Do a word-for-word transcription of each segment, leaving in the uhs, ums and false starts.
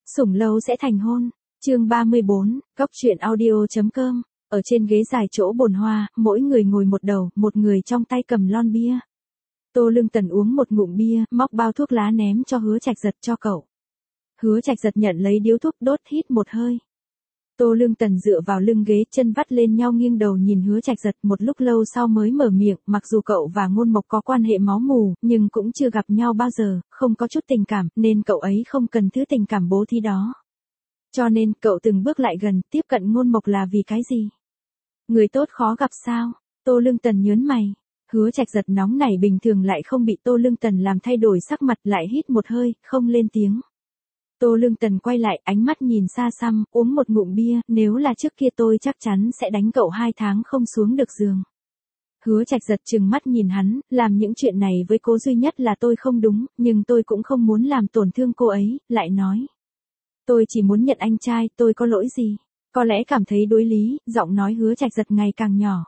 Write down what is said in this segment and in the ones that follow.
Sủng lâu sẽ thành hôn. Chương ba mươi bốn, Cóc truyện audio.com. Ở trên ghế dài chỗ bồn hoa, mỗi người ngồi một đầu, một người trong tay cầm lon bia. Tô Lương Tần uống một ngụm bia, móc bao thuốc lá ném cho Hứa Trạch Giật cho cậu. Hứa Trạch Giật nhận lấy điếu thuốc đốt hít một hơi. Tô Lương Tần dựa vào lưng ghế, chân vắt lên nhau nghiêng đầu nhìn Hứa Trạch Giật, một lúc lâu sau mới mở miệng, mặc dù cậu và Ngôn Mộc có quan hệ máu mủ, nhưng cũng chưa gặp nhau bao giờ, không có chút tình cảm, nên cậu ấy không cần thứ tình cảm bố thí đó. Cho nên, cậu từng bước lại gần, tiếp cận Ngôn Mộc là vì cái gì? Người tốt khó gặp sao? Tô Lương Tần nhớn mày. Hứa Trạch Giật nóng nảy bình thường lại không bị Tô Lương Tần làm thay đổi sắc mặt, lại hít một hơi, không lên tiếng. Tô Lương Tần quay lại, ánh mắt nhìn xa xăm, uống một ngụm bia, nếu là trước kia tôi chắc chắn sẽ đánh cậu hai tháng không xuống được giường. Hứa Trạch Giật trừng mắt nhìn hắn, làm những chuyện này với Cố Duy Nhất là tôi không đúng, nhưng tôi cũng không muốn làm tổn thương cô ấy, lại nói. Tôi chỉ muốn nhận anh trai, tôi có lỗi gì? Có lẽ cảm thấy đối lý, giọng nói Hứa Trạch Giật ngày càng nhỏ.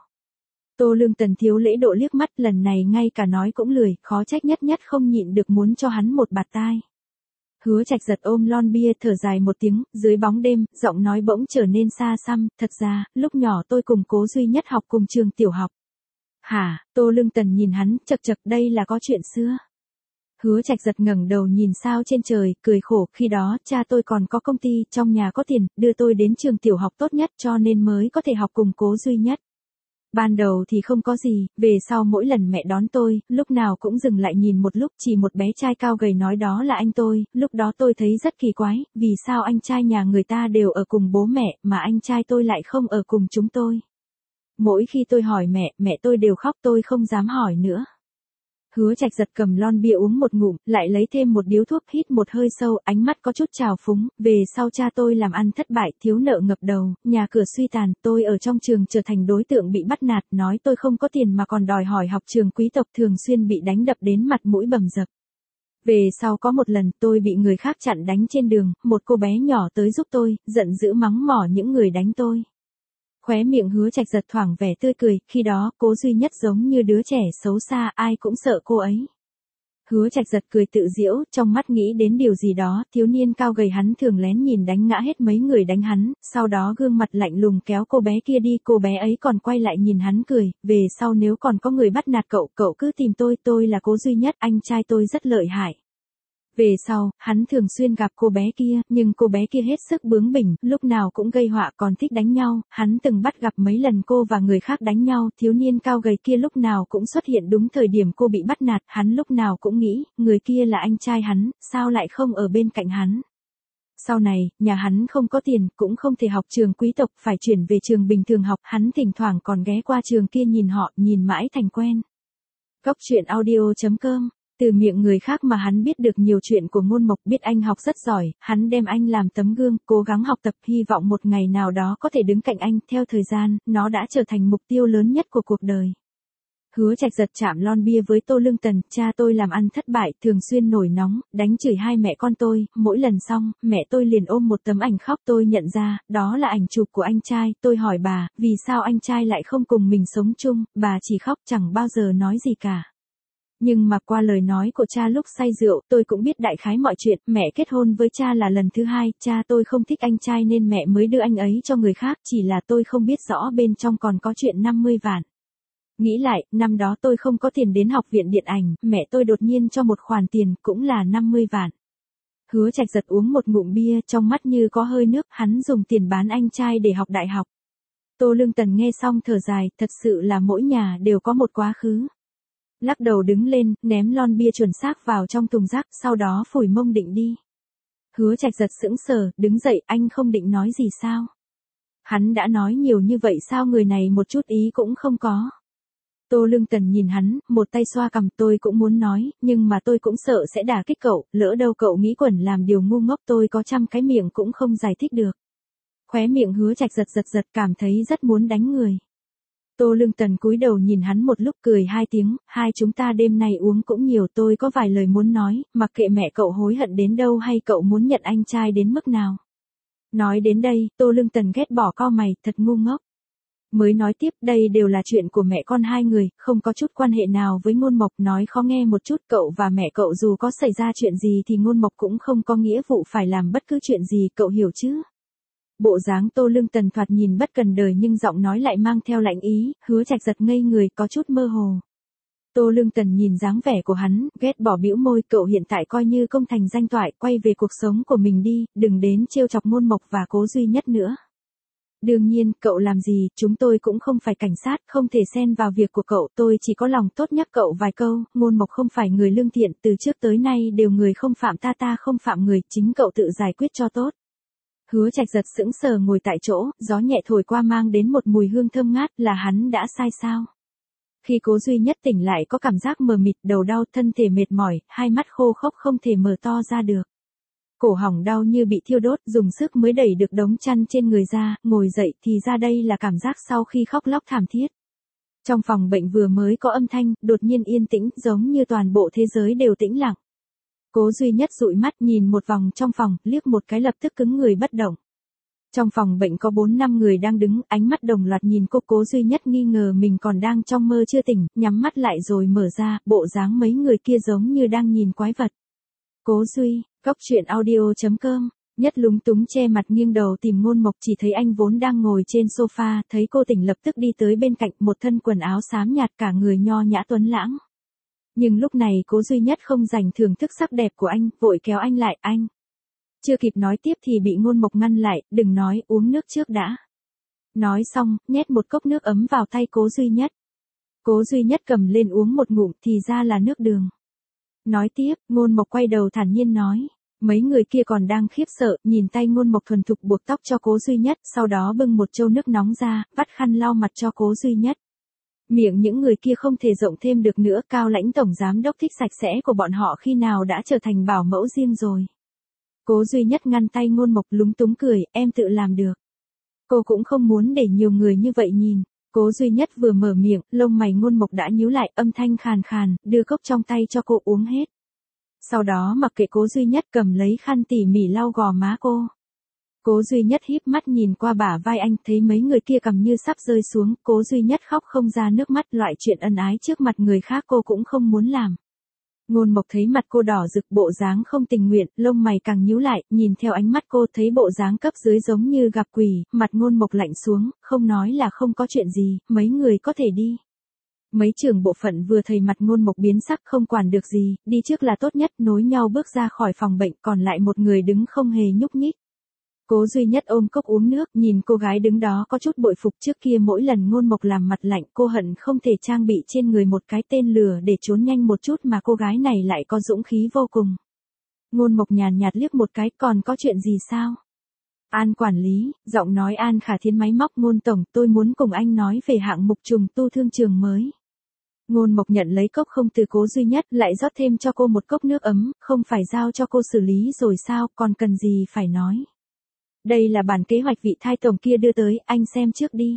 Tô Lương Tần thiếu lễ độ liếc mắt, lần này ngay cả nói cũng lười, khó trách Nhất Nhất không nhịn được muốn cho hắn một bạt tai. Hứa Trạch Giật ôm lon bia thở dài một tiếng, dưới bóng đêm, giọng nói bỗng trở nên xa xăm, thật ra, lúc nhỏ tôi cùng Cố Duy Nhất học cùng trường tiểu học. Hả? Tô Lương Tần nhìn hắn, chật chật, đây là có chuyện xưa. Hứa Trạch Giật ngẩng đầu nhìn sao trên trời, cười khổ, khi đó, cha tôi còn có công ty, trong nhà có tiền, đưa tôi đến trường tiểu học tốt nhất cho nên mới có thể học cùng Cố Duy Nhất. Ban đầu thì không có gì, về sau mỗi lần mẹ đón tôi, lúc nào cũng dừng lại nhìn một lúc, chỉ một bé trai cao gầy nói đó là anh tôi, lúc đó tôi thấy rất kỳ quái, vì sao anh trai nhà người ta đều ở cùng bố mẹ, mà anh trai tôi lại không ở cùng chúng tôi. Mỗi khi tôi hỏi mẹ, mẹ tôi đều khóc, tôi không dám hỏi nữa. Hứa Trạch Giật cầm lon bia uống một ngụm, lại lấy thêm một điếu thuốc, hít một hơi sâu, ánh mắt có chút trào phúng, về sau cha tôi làm ăn thất bại, thiếu nợ ngập đầu, nhà cửa suy tàn, tôi ở trong trường trở thành đối tượng bị bắt nạt, nói tôi không có tiền mà còn đòi hỏi học trường quý tộc, thường xuyên bị đánh đập đến mặt mũi bầm dập. Về sau có một lần tôi bị người khác chặn đánh trên đường, một cô bé nhỏ tới giúp tôi, giận dữ mắng mỏ những người đánh tôi. Khóe miệng Hứa Trạch Giật thoảng vẻ tươi cười, khi đó, Cố Duy Nhất giống như đứa trẻ xấu xa, ai cũng sợ cô ấy. Hứa Trạch Giật cười tự giễu, trong mắt nghĩ đến điều gì đó, thiếu niên cao gầy hắn thường lén nhìn đánh ngã hết mấy người đánh hắn, sau đó gương mặt lạnh lùng kéo cô bé kia đi, cô bé ấy còn quay lại nhìn hắn cười, về sau nếu còn có người bắt nạt cậu, cậu cứ tìm tôi, tôi là Cố Duy Nhất, anh trai tôi rất lợi hại. Về sau, hắn thường xuyên gặp cô bé kia, nhưng cô bé kia hết sức bướng bỉnh, lúc nào cũng gây họa còn thích đánh nhau, hắn từng bắt gặp mấy lần cô và người khác đánh nhau, thiếu niên cao gầy kia lúc nào cũng xuất hiện đúng thời điểm cô bị bắt nạt, hắn lúc nào cũng nghĩ, người kia là anh trai hắn, sao lại không ở bên cạnh hắn. Sau này, nhà hắn không có tiền, cũng không thể học trường quý tộc, phải chuyển về trường bình thường học, hắn thỉnh thoảng còn ghé qua trường kia nhìn họ, nhìn mãi thành quen. Cóc truyện audio.com. Từ miệng người khác mà hắn biết được nhiều chuyện của Ngôn Mộc, biết anh học rất giỏi, hắn đem anh làm tấm gương, cố gắng học tập, hy vọng một ngày nào đó có thể đứng cạnh anh, theo thời gian, nó đã trở thành mục tiêu lớn nhất của cuộc đời. Hứa Trạch Giật chạm lon bia với Tô Lương Tần, cha tôi làm ăn thất bại, thường xuyên nổi nóng, đánh chửi hai mẹ con tôi, mỗi lần xong, mẹ tôi liền ôm một tấm ảnh khóc, tôi nhận ra, đó là ảnh chụp của anh trai, tôi hỏi bà, vì sao anh trai lại không cùng mình sống chung, bà chỉ khóc chẳng bao giờ nói gì cả. Nhưng mà qua lời nói của cha lúc say rượu, tôi cũng biết đại khái mọi chuyện, mẹ kết hôn với cha là lần thứ hai, cha tôi không thích anh trai nên mẹ mới đưa anh ấy cho người khác, chỉ là tôi không biết rõ bên trong còn có chuyện năm mươi vạn. Nghĩ lại, năm đó tôi không có tiền đến học viện điện ảnh, mẹ tôi đột nhiên cho một khoản tiền, cũng là năm mươi vạn. Hứa Trạch Giật uống một ngụm bia, trong mắt như có hơi nước, hắn dùng tiền bán anh trai để học đại học. Tô Lương Tần nghe xong thở dài, thật sự là mỗi nhà đều có một quá khứ. Lắc đầu đứng lên, ném lon bia chuẩn xác vào trong thùng rác, sau đó phủi mông định đi. Hứa Trạch Giật sững sờ, đứng dậy, anh không định nói gì sao? Hắn đã nói nhiều như vậy sao người này một chút ý cũng không có. Tô Lương Tần nhìn hắn, một tay xoa cằm, tôi cũng muốn nói, nhưng mà tôi cũng sợ sẽ đả kích cậu, lỡ đâu cậu nghĩ quẩn làm điều ngu ngốc, tôi có trăm cái miệng cũng không giải thích được. Khóe miệng Hứa Trạch Giật giật giật, cảm thấy rất muốn đánh người. Tô Lương Tần cúi đầu nhìn hắn một lúc, cười hai tiếng, hai chúng ta đêm nay uống cũng nhiều, tôi có vài lời muốn nói, mặc kệ mẹ cậu hối hận đến đâu hay cậu muốn nhận anh trai đến mức nào. Nói đến đây, Tô Lương Tần ghét bỏ cau mày, thật ngu ngốc. Mới nói tiếp, đây đều là chuyện của mẹ con hai người, không có chút quan hệ nào với Ngôn Mộc. Nói khó nghe một chút, cậu và mẹ cậu dù có xảy ra chuyện gì thì Ngôn Mộc cũng không có nghĩa vụ phải làm bất cứ chuyện gì, cậu hiểu chứ? Bộ dáng Tô Lương Tần thoạt nhìn bất cần đời nhưng giọng nói lại mang theo lạnh ý, Hứa Trạch giật ngây người, có chút mơ hồ. Tô Lương Tần nhìn dáng vẻ của hắn, ghét bỏ bĩu môi, cậu hiện tại coi như công thành danh toại, quay về cuộc sống của mình đi, đừng đến trêu chọc Ngôn Mộc và Cố Duy Nhất nữa. Đương nhiên, cậu làm gì, chúng tôi cũng không phải cảnh sát, không thể xen vào việc của cậu, tôi chỉ có lòng tốt nhắc cậu vài câu, Ngôn Mộc không phải người lương thiện, từ trước tới nay đều người không phạm ta ta không phạm người, chính cậu tự giải quyết cho tốt. Hứa Trạch giật sững sờ ngồi tại chỗ, gió nhẹ thổi qua mang đến một mùi hương thơm ngát, là hắn đã sai sao? Khi Cố Duy Nhất tỉnh lại có cảm giác mờ mịt, đầu đau, thân thể mệt mỏi, hai mắt khô khốc không thể mở to ra được. Cổ họng đau như bị thiêu đốt, dùng sức mới đẩy được đống chăn trên người ra, ngồi dậy thì ra đây là cảm giác sau khi khóc lóc thảm thiết. Trong phòng bệnh vừa mới có âm thanh, đột nhiên yên tĩnh, giống như toàn bộ thế giới đều tĩnh lặng. Cố Duy Nhất dụi mắt nhìn một vòng trong phòng, liếc một cái lập tức cứng người bất động. Trong phòng bệnh có bốn năm người đang đứng, ánh mắt đồng loạt nhìn cô. Cố Duy Nhất nghi ngờ mình còn đang trong mơ chưa tỉnh, nhắm mắt lại rồi mở ra, bộ dáng mấy người kia giống như đang nhìn quái vật. Cố Duy, Cóc Truyện Audio chấm com, Nhất lúng túng che mặt nghiêng đầu tìm Ngôn Mộc, chỉ thấy anh vốn đang ngồi trên sofa, thấy cô tỉnh lập tức đi tới bên cạnh, một thân quần áo xám nhạt, cả người nho nhã tuấn lãng. Nhưng lúc này Cố Duy Nhất không dành thưởng thức sắc đẹp của anh, vội kéo anh lại, anh. Chưa kịp nói tiếp thì bị Ngôn Mộc ngăn lại, đừng nói, uống nước trước đã. Nói xong, nhét một cốc nước ấm vào tay Cố Duy Nhất. Cố Duy Nhất cầm lên uống một ngụm, thì ra là nước đường. Nói tiếp, Ngôn Mộc quay đầu thản nhiên nói. Mấy người kia còn đang khiếp sợ, nhìn tay Ngôn Mộc thuần thục buộc tóc cho Cố Duy Nhất, sau đó bưng một chậu nước nóng ra, vắt khăn lau mặt cho Cố Duy Nhất. Miệng những người kia không thể rộng thêm được nữa, Cao Lãnh tổng giám đốc thích sạch sẽ của bọn họ khi nào đã trở thành bảo mẫu riêng rồi. Cố Duy Nhất ngăn tay Ngôn Mộc, lúng túng cười, em tự làm được. Cô cũng không muốn để nhiều người như vậy nhìn. Cố Duy Nhất vừa mở miệng, lông mày Ngôn Mộc đã nhíu lại, âm thanh khàn khàn, đưa cốc trong tay cho cô uống hết. Sau đó mặc kệ Cố Duy Nhất, cầm lấy khăn tỉ mỉ lau gò má cô. Cố Duy Nhất híp mắt nhìn qua bả vai anh, thấy mấy người kia cầm như sắp rơi xuống, Cố Duy Nhất khóc không ra nước mắt, loại chuyện ân ái trước mặt người khác cô cũng không muốn làm. Ngôn Mộc thấy mặt cô đỏ rực, bộ dáng không tình nguyện, lông mày càng nhíu lại, nhìn theo ánh mắt cô thấy bộ dáng cấp dưới giống như gặp quỷ, mặt Ngôn Mộc lạnh xuống, không nói là không có chuyện gì, mấy người có thể đi. Mấy trưởng bộ phận vừa thấy mặt Ngôn Mộc biến sắc, không quản được gì, đi trước là tốt nhất, nối nhau bước ra khỏi phòng bệnh, còn lại một người đứng không hề nhúc nhích. Cố Duy Nhất ôm cốc uống nước, nhìn cô gái đứng đó có chút bội phục, trước kia mỗi lần Ngôn Mộc làm mặt lạnh, cô hận không thể trang bị trên người một cái tên lửa để trốn nhanh một chút, mà cô gái này lại có dũng khí vô cùng. Ngôn Mộc nhàn nhạt liếc một cái, còn có chuyện gì sao? An quản lý, giọng nói An Khả Thiến máy móc, Ngôn tổng, tôi muốn cùng anh nói về hạng mục trùng tu thương trường mới. Ngôn Mộc nhận lấy cốc không từ Cố Duy Nhất, lại rót thêm cho cô một cốc nước ấm, không phải giao cho cô xử lý rồi sao, còn cần gì phải nói. Đây là bản kế hoạch vị Thai tổng kia đưa tới, anh xem trước đi.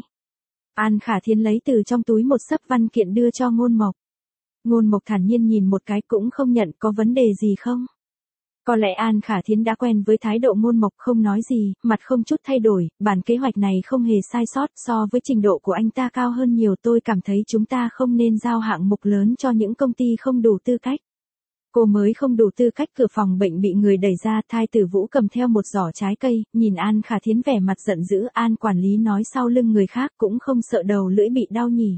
An Khả Thiến lấy từ trong túi một xấp văn kiện đưa cho Ngôn Mộc. Ngôn Mộc thản nhiên nhìn một cái cũng không nhận, có vấn đề gì không? Có lẽ An Khả Thiến đã quen với thái độ Ngôn Mộc, không nói gì, mặt không chút thay đổi, bản kế hoạch này không hề sai sót, so với trình độ của anh ta cao hơn nhiều, tôi cảm thấy chúng ta không nên giao hạng mục lớn cho những công ty không đủ tư cách. Cô mới không đủ tư cách. Cửa phòng bệnh bị người đẩy ra, Thai Tử Vũ cầm theo một giỏ trái cây, nhìn An Khả Thiến vẻ mặt giận dữ, An quản lý nói sau lưng người khác cũng không sợ đầu lưỡi bị đau nhỉ.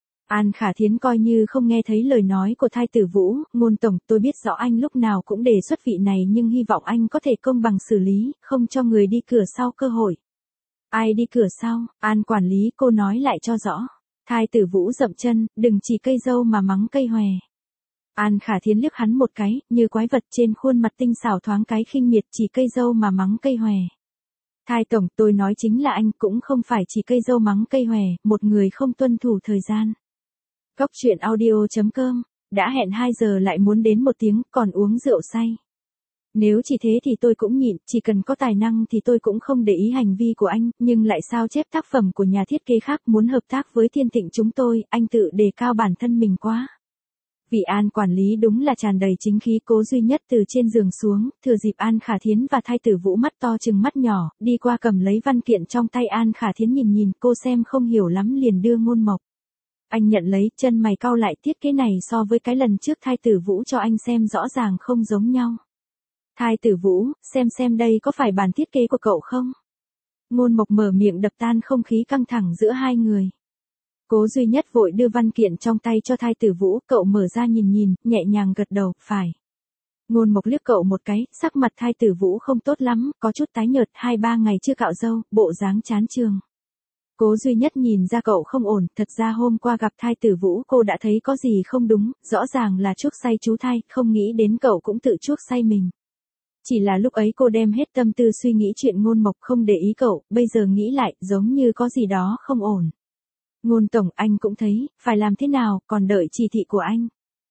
An Khả Thiến coi như không nghe thấy lời nói của Thai Tử Vũ, Ngôn tổng, tôi biết rõ anh lúc nào cũng đề xuất vị này nhưng hy vọng anh có thể công bằng xử lý, không cho người đi cửa sau cơ hội. Ai đi cửa sau? An quản lý, cô nói lại cho rõ. Thai Tử Vũ dậm chân, đừng chỉ cây dâu mà mắng cây hòe. An Khả Thiến liếc hắn một cái, như quái vật, trên khuôn mặt tinh xảo thoáng cái khinh miệt, chỉ cây dâu mà mắng cây hòe. Thai tổng, tôi nói chính là anh, cũng không phải chỉ cây dâu mắng cây hòe, một người không tuân thủ thời gian. Cóc Truyện Audio chấm com, đã hẹn hai giờ lại muốn đến một tiếng, còn uống rượu say. Nếu chỉ thế thì tôi cũng nhịn, chỉ cần có tài năng thì tôi cũng không để ý hành vi của anh, nhưng lại sao chép tác phẩm của nhà thiết kế khác muốn hợp tác với Thiên Thịnh chúng tôi, anh tự đề cao bản thân mình quá. Vị An quản lý đúng là tràn đầy chính khí. Cố Duy Nhất từ trên giường xuống, thừa dịp An Khả Thiến và Thai Tử Vũ mắt to chừng mắt nhỏ, đi qua cầm lấy văn kiện trong tay An Khả Thiến nhìn nhìn, cô xem không hiểu lắm liền đưa Ngôn Mộc. Anh nhận lấy, chân mày cau lại, thiết kế này so với cái lần trước Thai Tử Vũ cho anh xem rõ ràng không giống nhau. Thai Tử Vũ, xem xem đây có phải bản thiết kế của cậu không? Ngôn Mộc mở miệng đập tan không khí căng thẳng giữa hai người. Cố Duy Nhất vội đưa văn kiện trong tay cho Thai Tử Vũ, cậu mở ra nhìn nhìn, nhẹ nhàng gật đầu, phải. Ngôn Mộc liếc cậu một cái, sắc mặt Thai Tử Vũ không tốt lắm, có chút tái nhợt, hai ba ngày chưa cạo râu, bộ dáng chán chường. Cố Duy Nhất nhìn ra cậu không ổn, thật ra hôm qua gặp Thai Tử Vũ cô đã thấy có gì không đúng, rõ ràng là chuốc say chú Thai, không nghĩ đến cậu cũng tự chuốc say mình. Chỉ là lúc ấy cô đem hết tâm tư suy nghĩ chuyện Ngôn Mộc không để ý cậu, bây giờ nghĩ lại, giống như có gì đó không ổn. Ngôn tổng, anh cũng thấy, phải làm thế nào, còn đợi chỉ thị của anh.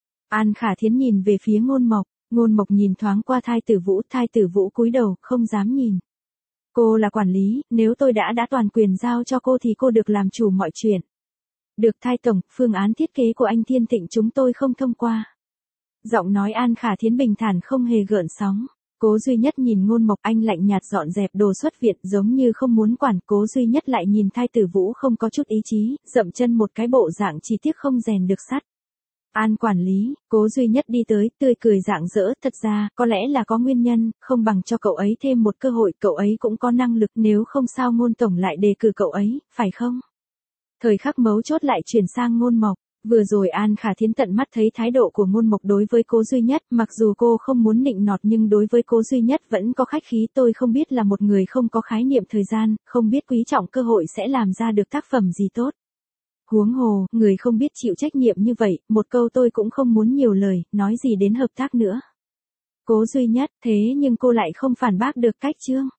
An Khả Thiến nhìn về phía Ngôn Mộc, Ngôn Mộc nhìn thoáng qua Thai Tử Vũ, Thai Tử Vũ cúi đầu, không dám nhìn. Cô là quản lý, nếu tôi đã đã toàn quyền giao cho cô thì cô được làm chủ mọi chuyện. Được Thai tổng, phương án thiết kế của anh Thiên Thịnh chúng tôi không thông qua. Giọng nói An Khả Thiến bình thản không hề gợn sóng. Cố Duy Nhất nhìn Ngôn Mộc, anh lạnh nhạt dọn dẹp đồ xuất viện giống như không muốn quản. Cố Duy Nhất lại nhìn Thai Tử Vũ không có chút ý chí, dậm chân một cái bộ dạng chỉ tiếc không rèn được sắt. An quản lý, Cố Duy Nhất đi tới, tươi cười rạng rỡ, thật ra, có lẽ là có nguyên nhân, không bằng cho cậu ấy thêm một cơ hội, cậu ấy cũng có năng lực, nếu không sao Ngôn tổng lại đề cử cậu ấy, phải không? Thời khắc mấu chốt lại chuyển sang Ngôn Mộc. Vừa rồi An Khả Thiến tận mắt thấy thái độ của Ngôn Mộc đối với Cố Duy Nhất, mặc dù cô không muốn nịnh nọt nhưng đối với Cố Duy Nhất vẫn có khách khí. Tôi không biết là một người không có khái niệm thời gian, không biết quý trọng cơ hội sẽ làm ra được tác phẩm gì tốt. Huống hồ, người không biết chịu trách nhiệm như vậy, một câu tôi cũng không muốn nhiều lời, nói gì đến hợp tác nữa. Cố Duy Nhất, thế nhưng cô lại không phản bác được cách chương.